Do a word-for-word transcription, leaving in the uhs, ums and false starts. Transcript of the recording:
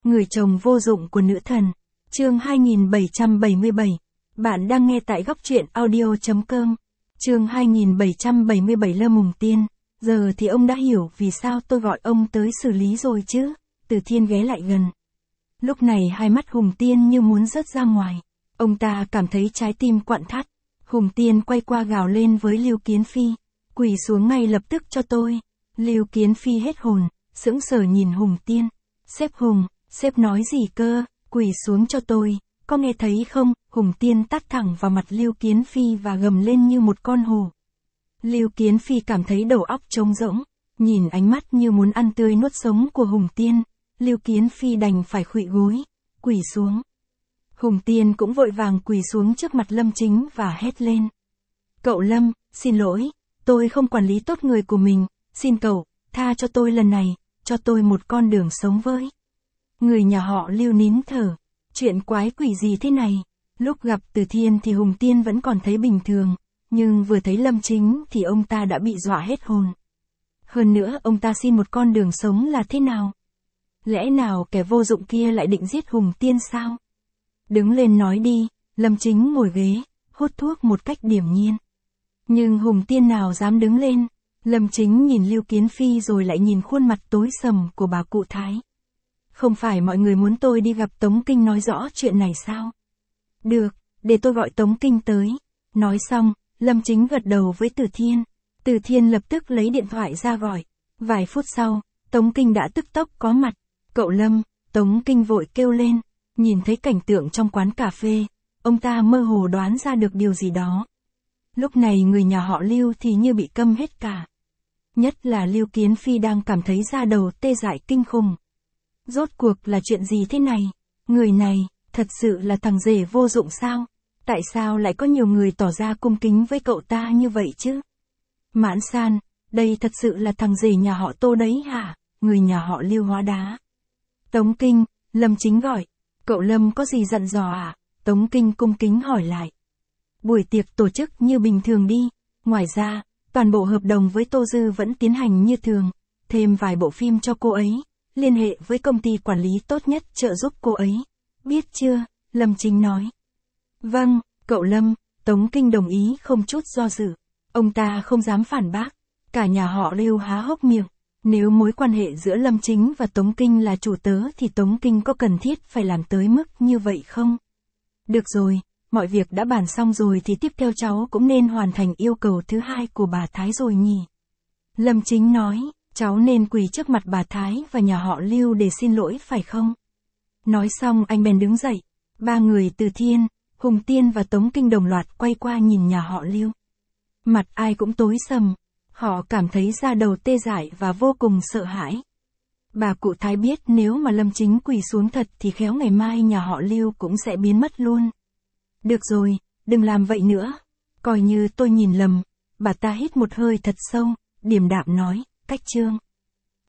Người chồng vô dụng của nữ thần. Chương hai nghìn bảy trăm bảy mươi bảy. Bạn đang nghe tại góc truyện audio chấm com. Chương hai nghìn bảy trăm bảy mươi bảy. Lâm Hùng Tiên. Giờ thì ông đã hiểu vì sao tôi gọi ông tới xử lý rồi chứ. Từ Thiên ghé lại gần. Lúc này hai mắt Hùng Tiên như muốn rớt ra ngoài. Ông ta cảm thấy trái tim quặn thắt. Hùng Tiên quay qua gào lên với Lưu Kiến Phi. Quỳ xuống ngay lập tức cho tôi. Lưu Kiến Phi hết hồn, sững sờ nhìn Hùng Tiên. Sếp Hùng, sếp nói gì cơ, quỳ xuống cho tôi, có nghe thấy không? Hùng Tiên tát thẳng vào mặt Lưu Kiến Phi và gầm lên như một con hổ. Lưu Kiến Phi cảm thấy đầu óc trống rỗng, nhìn ánh mắt như muốn ăn tươi nuốt sống của Hùng Tiên. Lưu Kiến Phi đành phải khuỵu gối, quỳ xuống. Hùng Tiên cũng vội vàng quỳ xuống trước mặt Lâm Chính và hét lên. Cậu Lâm, xin lỗi, tôi không quản lý tốt người của mình, xin cậu, tha cho tôi lần này, cho tôi một con đường sống với. Người nhà họ Lưu nín thở, chuyện quái quỷ gì thế này? Lúc gặp Từ Thiên thì Hùng Tiên vẫn còn thấy bình thường, nhưng vừa thấy Lâm Chính thì ông ta đã bị dọa hết hồn. Hơn nữa ông ta xin một con đường sống là thế nào? Lẽ nào kẻ vô dụng kia lại định giết Hùng Tiên sao? Đứng lên nói đi, Lâm Chính ngồi ghế, hút thuốc một cách điềm nhiên. Nhưng Hùng Tiên nào dám đứng lên, Lâm Chính nhìn Lưu Kiến Phi rồi lại nhìn khuôn mặt tối sầm của bà cụ Thái. Không phải mọi người muốn tôi đi gặp Tống Kinh nói rõ chuyện này sao? Được, để tôi gọi Tống Kinh tới. Nói xong, Lâm Chính gật đầu với Từ Thiên. Từ Thiên lập tức lấy điện thoại ra gọi. Vài phút sau, Tống Kinh đã tức tốc có mặt. Cậu Lâm, Tống Kinh vội kêu lên. Nhìn thấy cảnh tượng trong quán cà phê, ông ta mơ hồ đoán ra được điều gì đó. Lúc này người nhà họ Lưu thì như bị câm hết cả. Nhất là Lưu Kiến Phi đang cảm thấy da đầu tê dại kinh khủng. Rốt cuộc là chuyện gì thế này? Người này, thật sự là thằng rể vô dụng sao? Tại sao lại có nhiều người tỏ ra cung kính với cậu ta như vậy chứ? Mãn San, đây thật sự là thằng rể nhà họ Tô đấy hả? Người nhà họ Lưu hóa đá. Tống Kinh, Lâm Chính gọi. Cậu Lâm có gì dặn dò à? Tống Kinh cung kính hỏi lại. Buổi tiệc tổ chức như bình thường đi. Ngoài ra, toàn bộ hợp đồng với Tô Dư vẫn tiến hành như thường. Thêm vài bộ phim cho cô ấy. Liên hệ với công ty quản lý tốt nhất trợ giúp cô ấy. Biết chưa? Lâm Chính nói. Vâng, cậu Lâm, Tống Kinh đồng ý không chút do dự. Ông ta không dám phản bác. Cả nhà họ Lưu há hốc miệng. Nếu mối quan hệ giữa Lâm Chính và Tống Kinh là chủ tớ thì Tống Kinh có cần thiết phải làm tới mức như vậy không? Được rồi, mọi việc đã bàn xong rồi thì tiếp theo cháu cũng nên hoàn thành yêu cầu thứ hai của bà Thái rồi nhỉ? Lâm Chính nói, cháu nên quỳ trước mặt bà Thái và nhà họ Lưu để xin lỗi phải không? Nói xong anh bèn đứng dậy. Ba người Từ Thiên, Hùng Tiên và Tống Kinh đồng loạt quay qua nhìn nhà họ Lưu. Mặt ai cũng tối sầm. Họ cảm thấy da đầu tê dại và vô cùng sợ hãi. Bà cụ Thái biết nếu mà Lâm Chính quỳ xuống thật thì khéo ngày mai nhà họ Lưu cũng sẽ biến mất luôn. Được rồi, đừng làm vậy nữa. Coi như tôi nhìn lầm. Bà ta hít một hơi thật sâu, điềm đạm nói, cách chương.